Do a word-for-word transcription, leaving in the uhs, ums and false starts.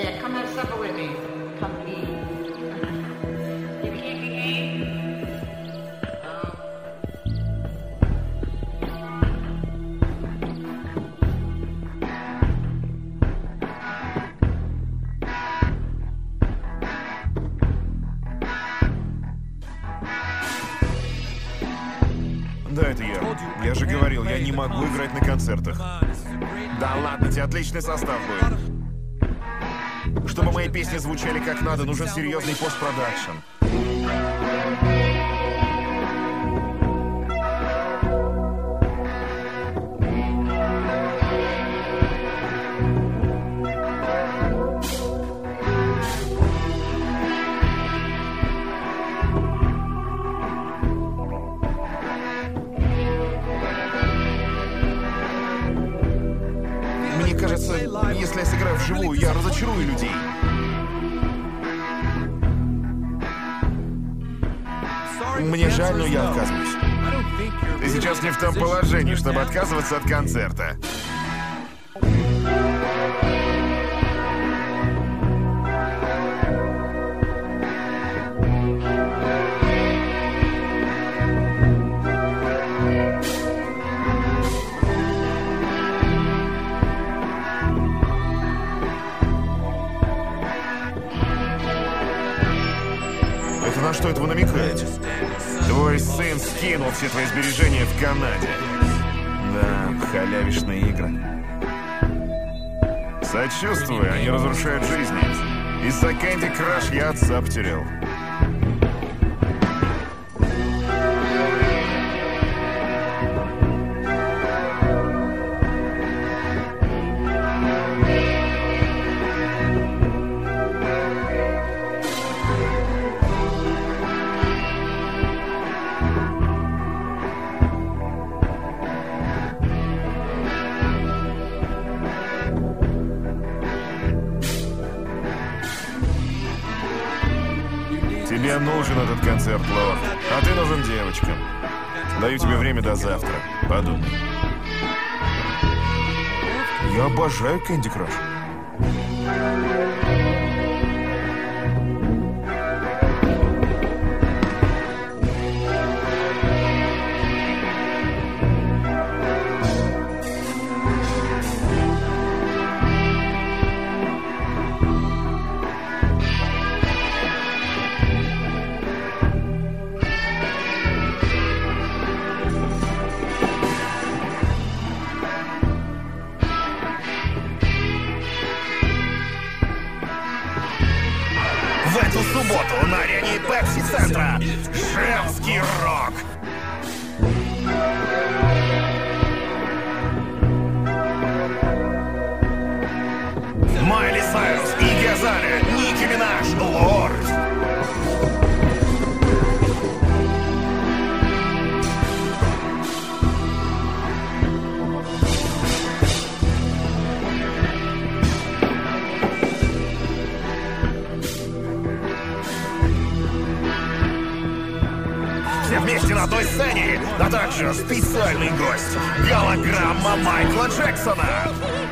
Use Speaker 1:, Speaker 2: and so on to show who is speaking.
Speaker 1: yeah, come have supper with me. Come eat. You can't be eating.
Speaker 2: Да, это я. Я же говорил, я не могу играть на концертах. Да ладно, тебе отличный состав будет. Чтобы мои песни звучали как надо, нужен серьезный постпродакшн. Мне кажется, если я сыграю вживую, я разочарую людей. Мне жаль, но я отказываюсь. Ты сейчас не в том положении, чтобы отказываться от концерта. Это на что это вы намекаете? Твой сын скинул все твои сбережения в Канаде. Да, халявишные игры. Сочувствую, они разрушают жизни. Из-за Candy Crush я отца потерял. Тебе нужен этот концерт, Лорд. А ты нужен девочкам. Даю тебе время до завтра. Подумай. Я обожаю Candy Crush. В эту субботу на арене Пепси-центра женский рок. Майли Сайрус, Игги Азалия, Ники Минаж, Лорд. Все вместе на одной сцене, а также специальный гость — голограмма Майкла Джексона.